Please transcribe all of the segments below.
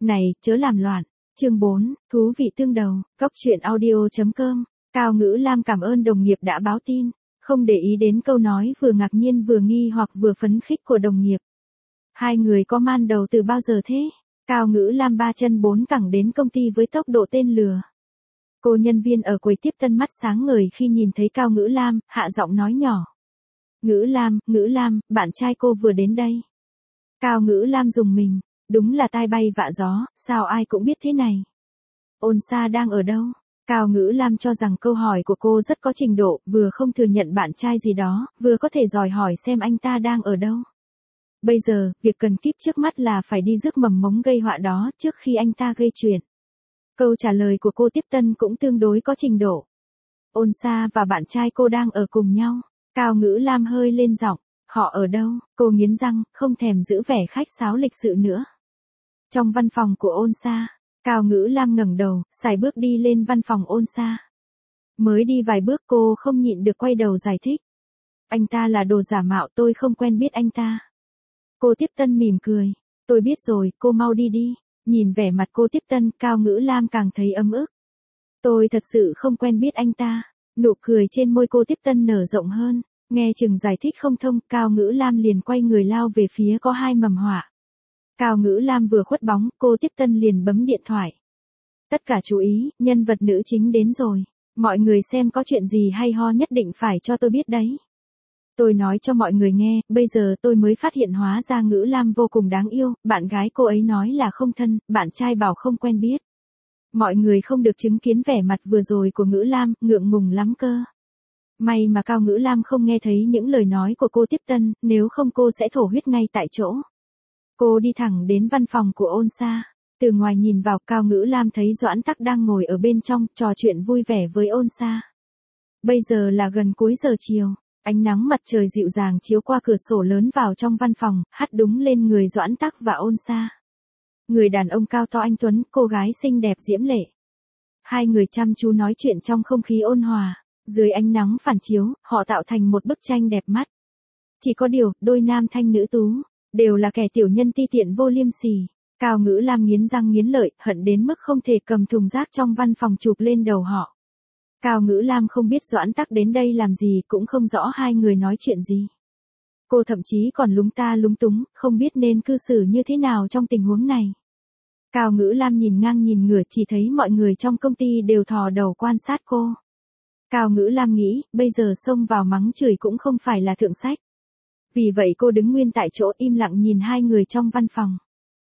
Này, chớ làm loạn. Chương 4, thú vị tương đầu, Cóc truyện audio.com. Cao Ngữ Lam cảm ơn đồng nghiệp đã báo tin, không để ý đến câu nói vừa ngạc nhiên vừa nghi hoặc vừa phấn khích của đồng nghiệp. Hai người có man đầu từ bao giờ thế? Cao Ngữ Lam ba chân bốn cẳng đến công ty với tốc độ tên lừa. Cô nhân viên ở quầy tiếp tân mắt sáng ngời khi nhìn thấy Cao Ngữ Lam, hạ giọng nói nhỏ. Ngữ Lam, bạn trai cô vừa đến đây. Cao Ngữ Lam rùng mình, đúng là tai bay vạ gió, sao ai cũng biết thế này. Ôn Sa đang ở đâu? Cao Ngữ Lam cho rằng câu hỏi của cô rất có trình độ, vừa không thừa nhận bạn trai gì đó, vừa có thể dò hỏi xem anh ta đang ở đâu. Bây giờ, việc cần kíp trước mắt là phải đi rước mầm mống gây họa đó trước khi anh ta gây chuyện. Câu trả lời của cô tiếp tân cũng tương đối có trình độ. Ôn Sa và bạn trai cô đang ở cùng nhau. Cao Ngữ Lam hơi lên giọng, họ ở đâu? Cô nghiến răng, không thèm giữ vẻ khách sáo lịch sự nữa. Trong văn phòng của Ôn Sa, Cao Ngữ Lam ngẩng đầu, sải bước đi lên văn phòng Ôn Sa. Mới đi vài bước cô không nhịn được quay đầu giải thích. Anh ta là đồ giả mạo, tôi không quen biết anh ta. Cô tiếp tân mỉm cười. Tôi biết rồi, cô mau đi đi. Nhìn vẻ mặt cô tiếp tân, Cao Ngữ Lam càng thấy ấm ức. Tôi thật sự không quen biết anh ta. Nụ cười trên môi cô tiếp tân nở rộng hơn. Nghe chừng giải thích không thông, Cao Ngữ Lam liền quay người lao về phía có hai mầm họa. Cao Ngữ Lam vừa khuất bóng, cô tiếp tân liền bấm điện thoại. Tất cả chú ý, nhân vật nữ chính đến rồi. Mọi người xem có chuyện gì hay ho nhất định phải cho tôi biết đấy. Tôi nói cho mọi người nghe, bây giờ tôi mới phát hiện hóa ra Ngữ Lam vô cùng đáng yêu, bạn gái cô ấy nói là không thân, bạn trai bảo không quen biết. Mọi người không được chứng kiến vẻ mặt vừa rồi của Ngữ Lam, ngượng ngùng lắm cơ. May mà Cao Ngữ Lam không nghe thấy những lời nói của cô tiếp tân, nếu không cô sẽ thổ huyết ngay tại chỗ. Cô đi thẳng đến văn phòng của Ôn Sa. Từ ngoài nhìn vào, Cao Ngữ Lam thấy Doãn Tắc đang ngồi ở bên trong, trò chuyện vui vẻ với Ôn Sa. Bây giờ là gần cuối giờ chiều, ánh nắng mặt trời dịu dàng chiếu qua cửa sổ lớn vào trong văn phòng, hắt đúng lên người Doãn Tắc và Ôn Sa. Người đàn ông cao to anh tuấn, cô gái xinh đẹp diễm lệ. Hai người chăm chú nói chuyện trong không khí ôn hòa, dưới ánh nắng phản chiếu, họ tạo thành một bức tranh đẹp mắt. Chỉ có điều, đôi nam thanh nữ tú, đều là kẻ tiểu nhân ti tiện vô liêm sỉ. Cao Ngữ Lam nghiến răng nghiến lợi, hận đến mức không thể cầm thùng rác trong văn phòng chụp lên đầu họ. Cao Ngữ Lam không biết Doãn Tắc đến đây làm gì, cũng không rõ hai người nói chuyện gì. Cô thậm chí còn lúng ta lúng túng, không biết nên cư xử như thế nào trong tình huống này. Cao Ngữ Lam nhìn ngang nhìn ngửa, chỉ thấy mọi người trong công ty đều thò đầu quan sát cô. Cao Ngữ Lam nghĩ, bây giờ xông vào mắng chửi cũng không phải là thượng sách. Vì vậy cô đứng nguyên tại chỗ im lặng nhìn hai người trong văn phòng.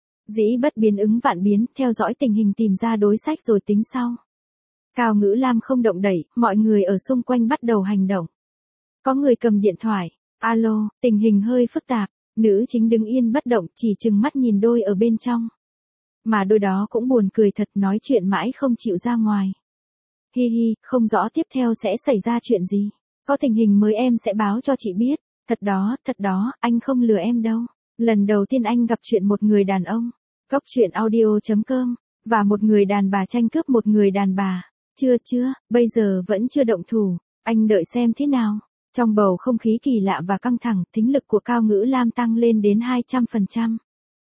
Dĩ bất biến ứng vạn biến, theo dõi tình hình tìm ra đối sách rồi tính sau. Cao Ngữ Lam không động đẩy, mọi người ở xung quanh bắt đầu hành động. Có người cầm điện thoại. Alo, tình hình hơi phức tạp. Nữ chính đứng yên bất động, chỉ chừng mắt nhìn đôi ở bên trong. Mà đôi đó cũng buồn cười thật, nói chuyện mãi không chịu ra ngoài. Hi hi, không rõ tiếp theo sẽ xảy ra chuyện gì. Có tình hình mới em sẽ báo cho chị biết. Thật đó, anh không lừa em đâu. Lần đầu tiên anh gặp chuyện một người đàn ông. Cóc truyện audio.com. Và một người đàn bà tranh cướp một người đàn bà. Chưa, bây giờ vẫn chưa động thủ. Anh đợi xem thế nào. Trong bầu không khí kỳ lạ và căng thẳng, thính lực của Cao Ngữ Lam tăng lên đến 200%.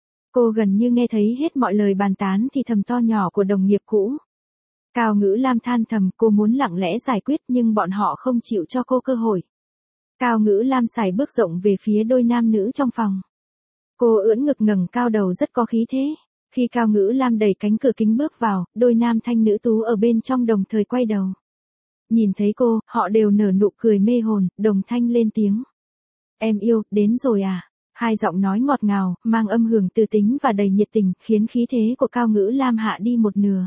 Cô gần như nghe thấy hết mọi lời bàn tán thì thầm to nhỏ của đồng nghiệp cũ. Cao Ngữ Lam than thầm, cô muốn lặng lẽ giải quyết nhưng bọn họ không chịu cho cô cơ hội. Cao Ngữ Lam sải bước rộng về phía đôi nam nữ trong phòng. Cô ưỡn ngực ngẩng cao đầu rất có khí thế. Khi Cao Ngữ Lam đẩy cánh cửa kính bước vào, đôi nam thanh nữ tú ở bên trong đồng thời quay đầu. Nhìn thấy cô, họ đều nở nụ cười mê hồn, đồng thanh lên tiếng. Em yêu, đến rồi à? Hai giọng nói ngọt ngào, mang âm hưởng tư tính và đầy nhiệt tình, khiến khí thế của Cao Ngữ Lam hạ đi một nửa.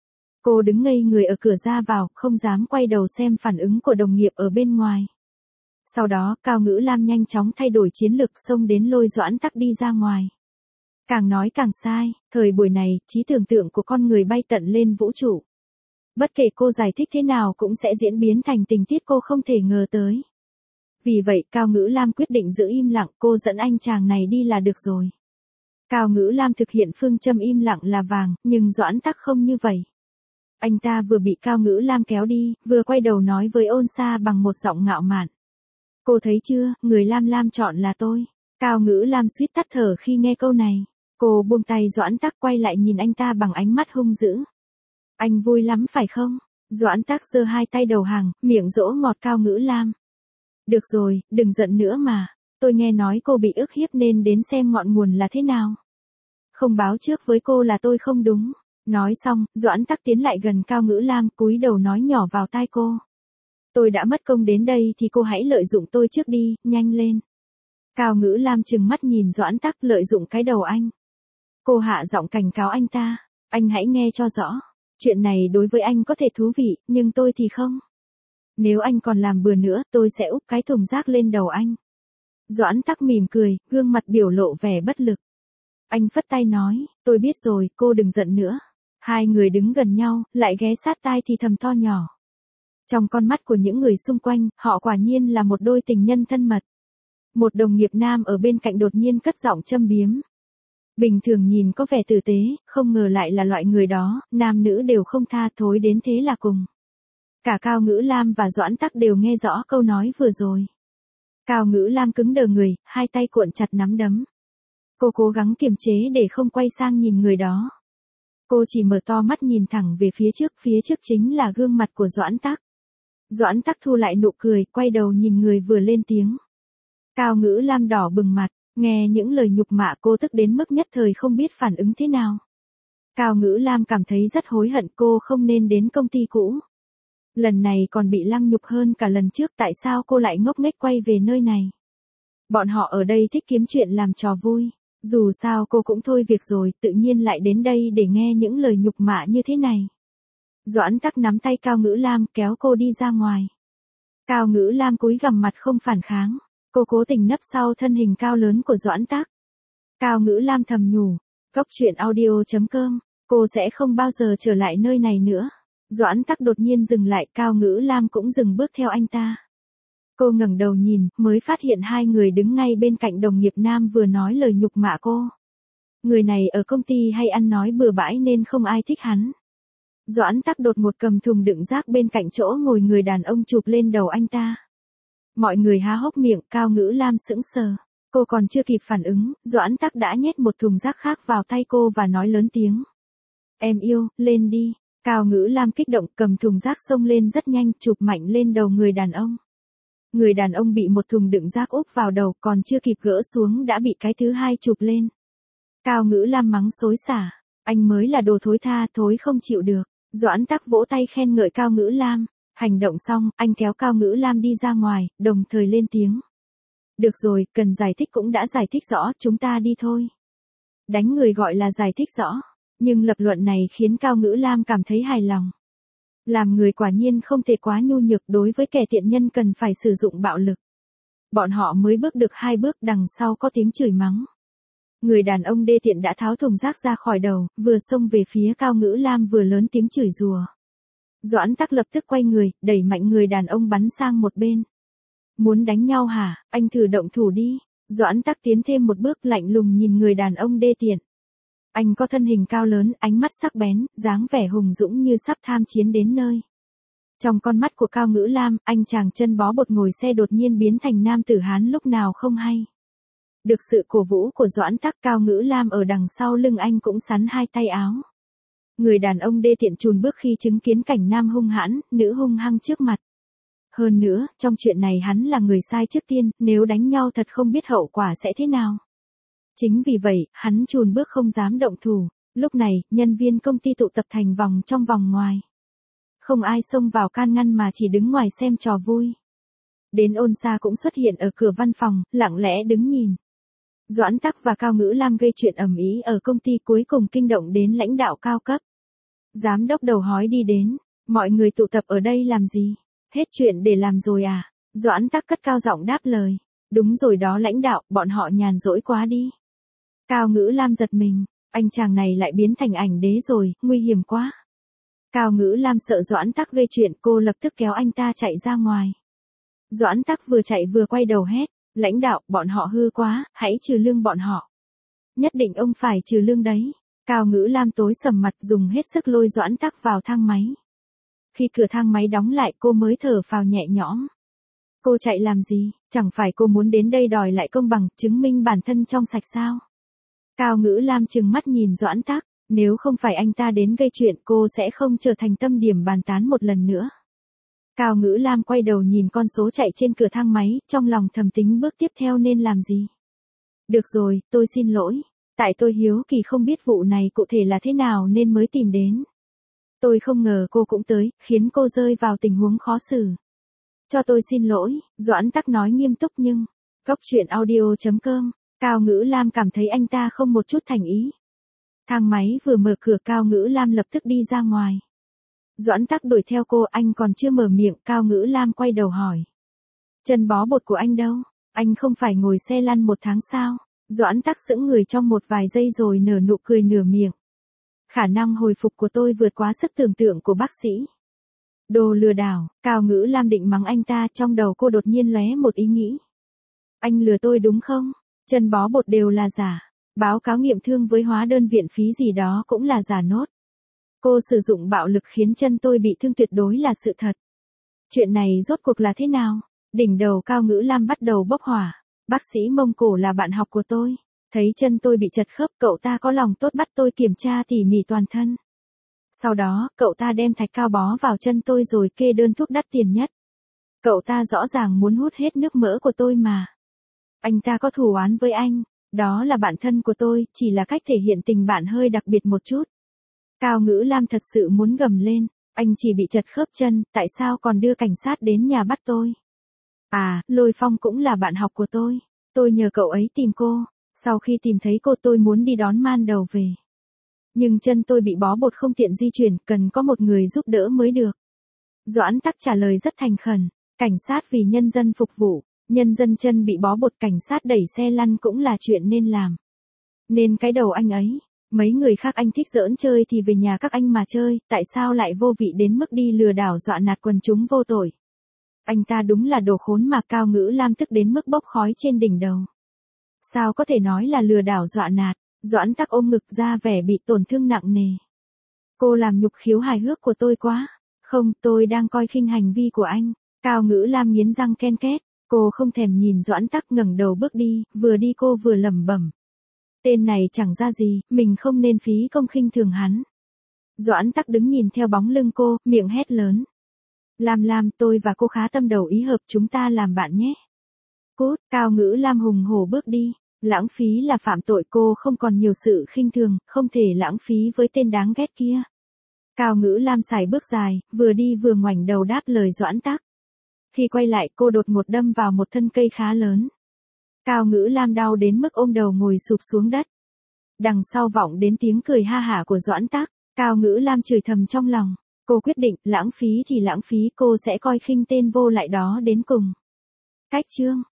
Cô đứng ngây người ở cửa ra vào, không dám quay đầu xem phản ứng của đồng nghiệp ở bên ngoài. Sau đó, Cao Ngữ Lam nhanh chóng thay đổi chiến lược, xông đến lôi Doãn Tắc đi ra ngoài. Càng nói càng sai, thời buổi này, trí tưởng tượng của con người bay tận lên vũ trụ. Bất kể cô giải thích thế nào cũng sẽ diễn biến thành tình tiết cô không thể ngờ tới. Vì vậy, Cao Ngữ Lam quyết định giữ im lặng, cô dẫn anh chàng này đi là được rồi. Cao Ngữ Lam thực hiện phương châm im lặng là vàng, nhưng Doãn Tắc không như vậy. Anh ta vừa bị Cao Ngữ Lam kéo đi, vừa quay đầu nói với Ôn Sa bằng một giọng ngạo mạn. Cô thấy chưa, người Lam chọn là tôi. Cao Ngữ Lam suýt tắt thở khi nghe câu này. Cô buông tay Doãn Tắc quay lại nhìn anh ta bằng ánh mắt hung dữ. Anh vui lắm phải không? Doãn Tắc giơ hai tay đầu hàng, miệng dỗ ngọt Cao Ngữ Lam. Được rồi, đừng giận nữa mà. Tôi nghe nói cô bị ức hiếp nên đến xem ngọn nguồn là thế nào. Không báo trước với cô là tôi không đúng. Nói xong, Doãn Tắc tiến lại gần Cao Ngữ Lam, cúi đầu nói nhỏ vào tai cô. Tôi đã mất công đến đây thì cô hãy lợi dụng tôi trước đi, nhanh lên. Cao Ngữ Lam trừng mắt nhìn Doãn Tắc, lợi dụng cái đầu anh. Cô hạ giọng cảnh cáo anh ta. Anh hãy nghe cho rõ. Chuyện này đối với anh có thể thú vị, nhưng tôi thì không. Nếu anh còn làm bừa nữa, tôi sẽ úp cái thùng rác lên đầu anh. Doãn Tắc mỉm cười, gương mặt biểu lộ vẻ bất lực. Anh phất tay nói, tôi biết rồi, cô đừng giận nữa. Hai người đứng gần nhau, lại ghé sát tai thì thầm to nhỏ. Trong con mắt của những người xung quanh, họ quả nhiên là một đôi tình nhân thân mật. Một đồng nghiệp nam ở bên cạnh đột nhiên cất giọng châm biếm. Bình thường nhìn có vẻ tử tế, không ngờ lại là loại người đó, nam nữ đều không tha, thối đến thế là cùng. Cả Cao Ngữ Lam và Doãn Tắc đều nghe rõ câu nói vừa rồi. Cao Ngữ Lam cứng đờ người, hai tay cuộn chặt nắm đấm. Cô cố gắng kiềm chế để không quay sang nhìn người đó. Cô chỉ mở to mắt nhìn thẳng về phía trước chính là gương mặt của Doãn Tắc. Doãn Tắc thu lại nụ cười, quay đầu nhìn người vừa lên tiếng. Cao Ngữ Lam đỏ bừng mặt, nghe những lời nhục mạ cô tức đến mức nhất thời không biết phản ứng thế nào. Cao Ngữ Lam cảm thấy rất hối hận, cô không nên đến công ty cũ. Lần này còn bị lăng nhục hơn cả lần trước, tại sao cô lại ngốc nghếch quay về nơi này. Bọn họ ở đây thích kiếm chuyện làm trò vui. Dù sao cô cũng thôi việc rồi, tự nhiên lại đến đây để nghe những lời nhục mạ như thế này. Doãn Tắc nắm tay Cao Ngữ Lam kéo cô đi ra ngoài. Cao Ngữ Lam cúi gằm mặt không phản kháng. Cô cố tình nấp sau thân hình cao lớn của Doãn Tắc. Cao Ngữ Lam thầm nhủ. Góc truyện audio.com. Cô sẽ không bao giờ trở lại nơi này nữa. Doãn Tắc đột nhiên dừng lại, Cao Ngữ Lam cũng dừng bước theo anh ta. Cô ngẩng đầu nhìn, mới phát hiện hai người đứng ngay bên cạnh đồng nghiệp nam vừa nói lời nhục mạ cô. Người này ở công ty hay ăn nói bừa bãi nên không ai thích hắn. Doãn Tắc đột ngột cầm thùng đựng rác bên cạnh chỗ ngồi người đàn ông chụp lên đầu anh ta. Mọi người há hốc miệng, Cao Ngữ Lam sững sờ. Cô còn chưa kịp phản ứng, Doãn Tắc đã nhét một thùng rác khác vào tay cô và nói lớn tiếng. Em yêu, lên đi. Cao Ngữ Lam kích động cầm thùng rác xông lên rất nhanh, chụp mạnh lên đầu người đàn ông. Người đàn ông bị một thùng đựng rác úp vào đầu, còn chưa kịp gỡ xuống đã bị cái thứ hai chụp lên. Cao Ngữ Lam mắng xối xả. Anh mới là đồ thối tha, thối không chịu được. Doãn Tắc vỗ tay khen ngợi Cao Ngữ Lam. Hành động xong, anh kéo Cao Ngữ Lam đi ra ngoài, đồng thời lên tiếng. Được rồi, cần giải thích cũng đã giải thích rõ, chúng ta đi thôi. Đánh người gọi là giải thích rõ. Nhưng lập luận này khiến Cao Ngữ Lam cảm thấy hài lòng. Làm người quả nhiên không thể quá nhu nhược, đối với kẻ tiện nhân cần phải sử dụng bạo lực. Bọn họ mới bước được 2 bước, đằng sau có tiếng chửi mắng. Người đàn ông đê tiện đã tháo thùng rác ra khỏi đầu, vừa xông về phía Cao Ngữ Lam vừa lớn tiếng chửi rủa. Doãn Tắc lập tức quay người, đẩy mạnh người đàn ông bắn sang một bên. Muốn đánh nhau hả, anh thử động thủ đi. Doãn Tắc tiến thêm một bước, lạnh lùng nhìn người đàn ông đê tiện. Anh có thân hình cao lớn, ánh mắt sắc bén, dáng vẻ hùng dũng như sắp tham chiến đến nơi. Trong con mắt của Cao Ngữ Lam, anh chàng chân bó bột ngồi xe đột nhiên biến thành nam tử Hán lúc nào không hay. Được sự cổ vũ của Doãn Tắc, Cao Ngữ Lam ở đằng sau lưng anh cũng xắn hai tay áo. Người đàn ông đê tiện chùn bước khi chứng kiến cảnh nam hung hãn, nữ hung hăng trước mặt. Hơn nữa, trong chuyện này hắn là người sai trước tiên, nếu đánh nhau thật không biết hậu quả sẽ thế nào. Chính vì vậy, hắn chùn bước không dám động thủ. Lúc này, nhân viên công ty tụ tập thành vòng trong vòng ngoài. Không ai xông vào can ngăn mà chỉ đứng ngoài xem trò vui. Đến Ôn Sa cũng xuất hiện ở cửa văn phòng, lặng lẽ đứng nhìn. Doãn Tắc và Cao Ngữ Lam gây chuyện ầm ĩ ở công ty, cuối cùng kinh động đến lãnh đạo cao cấp. Giám đốc đầu hói đi đến. Mọi người tụ tập ở đây làm gì? Hết chuyện để làm rồi à? Doãn Tắc cất cao giọng đáp lời. Đúng rồi đó lãnh đạo, bọn họ nhàn rỗi quá đi. Cao Ngữ Lam giật mình. Anh chàng này lại biến thành ảnh đế rồi, nguy hiểm quá. Cao Ngữ Lam sợ Doãn Tắc gây chuyện, cô lập tức kéo anh ta chạy ra ngoài. Doãn Tắc vừa chạy vừa quay đầu hét. Lãnh đạo, bọn họ hư quá, hãy trừ lương bọn họ. Nhất định ông phải trừ lương đấy. Cao Ngữ Lam tối sầm mặt, dùng hết sức lôi Doãn Tắc vào thang máy. Khi cửa thang máy đóng lại, cô mới thở phào nhẹ nhõm. Cô chạy làm gì? Chẳng phải cô muốn đến đây đòi lại công bằng, chứng minh bản thân trong sạch sao? Cao Ngữ Lam trừng mắt nhìn Doãn Tắc, nếu không phải anh ta đến gây chuyện cô sẽ không trở thành tâm điểm bàn tán một lần nữa. Cao Ngữ Lam quay đầu nhìn con số chạy trên cửa thang máy, trong lòng thầm tính bước tiếp theo nên làm gì. Được rồi, tôi xin lỗi. Tại tôi hiếu kỳ không biết vụ này cụ thể là thế nào nên mới tìm đến. Tôi không ngờ cô cũng tới, khiến cô rơi vào tình huống khó xử. Cho tôi xin lỗi, Doãn Tắc nói nghiêm túc nhưng. Góc truyện audio.com, Cao Ngữ Lam cảm thấy anh ta không một chút thành ý. Thang máy vừa mở cửa Cao Ngữ Lam lập tức đi ra ngoài. Doãn Tắc đuổi theo cô, anh còn chưa mở miệng, Cao Ngữ Lam quay đầu hỏi. Chân bó bột của anh đâu? Anh không phải ngồi xe lăn 1 tháng sao? Doãn Tắc sững người trong một vài giây rồi nở nụ cười nửa miệng. Khả năng hồi phục của tôi vượt quá sức tưởng tượng của bác sĩ. Đồ lừa đảo, Cao Ngữ Lam định mắng anh ta, trong đầu cô đột nhiên lóe một ý nghĩ. Anh lừa tôi đúng không? Chân bó bột đều là giả. Báo cáo nghiệm thương với hóa đơn viện phí gì đó cũng là giả nốt. Cô sử dụng bạo lực khiến chân tôi bị thương tuyệt đối là sự thật. Chuyện này rốt cuộc là thế nào? Đỉnh đầu Cao Ngữ Lam bắt đầu bốc hỏa. Bác sĩ Mông Cổ là bạn học của tôi. Thấy chân tôi bị chật khớp, cậu ta có lòng tốt bắt tôi kiểm tra tỉ mỉ toàn thân. Sau đó, cậu ta đem thạch cao bó vào chân tôi rồi kê đơn thuốc đắt tiền nhất. Cậu ta rõ ràng muốn hút hết nước mỡ của tôi mà. Anh ta có thù oán với anh. Đó là bạn thân của tôi, chỉ là cách thể hiện tình bạn hơi đặc biệt một chút. Cao Ngữ Lam thật sự muốn gầm lên. Anh chỉ bị chật khớp chân, tại sao còn đưa cảnh sát đến nhà bắt tôi? À, Lôi Phong cũng là bạn học của tôi. Tôi nhờ cậu ấy tìm cô. Sau khi tìm thấy cô tôi muốn đi đón Man Đầu về. Nhưng chân tôi bị bó bột không tiện di chuyển, cần có một người giúp đỡ mới được. Doãn Tắc trả lời rất thành khẩn. Cảnh sát vì nhân dân phục vụ. Nhân dân chân bị bó bột, cảnh sát đẩy xe lăn cũng là chuyện nên làm. Nên cái đầu anh ấy. Mấy người khác anh thích giỡn chơi thì về nhà các anh mà chơi, tại sao lại vô vị đến mức đi lừa đảo dọa nạt quần chúng vô tội. Anh ta đúng là đồ khốn mà. Cao Ngữ Lam tức đến mức bốc khói trên đỉnh đầu. Sao có thể nói là lừa đảo dọa nạt? Doãn Tắc ôm ngực ra vẻ bị tổn thương nặng nề. Cô làm nhục khiếu hài hước của tôi quá. Không, tôi đang coi khinh hành vi của anh. Cao Ngữ Lam nghiến răng ken két. Cô không thèm nhìn Doãn Tắc, ngẩng đầu bước đi, vừa đi cô vừa lẩm bẩm. Tên này chẳng ra gì, mình không nên phí công khinh thường hắn. Doãn Tắc đứng nhìn theo bóng lưng cô, miệng hét lớn. Lam, tôi và cô khá tâm đầu ý hợp, chúng ta làm bạn nhé. Cút, Cao Ngữ Lam hùng hổ bước đi. Lãng phí là phạm tội, cô không còn nhiều sự khinh thường, không thể lãng phí với tên đáng ghét kia. Cao Ngữ Lam sải bước dài, vừa đi vừa ngoảnh đầu đáp lời Doãn Tắc. Khi quay lại cô đột ngột đâm vào một thân cây khá lớn. Cao Ngữ Lam đau đến mức ôm đầu ngồi sụp xuống đất. Đằng sau vọng đến tiếng cười ha hả của Doãn Tắc. Cao Ngữ Lam chửi thầm trong lòng. Cô quyết định, lãng phí thì lãng phí, cô sẽ coi khinh tên vô lại đó đến cùng. Cách chương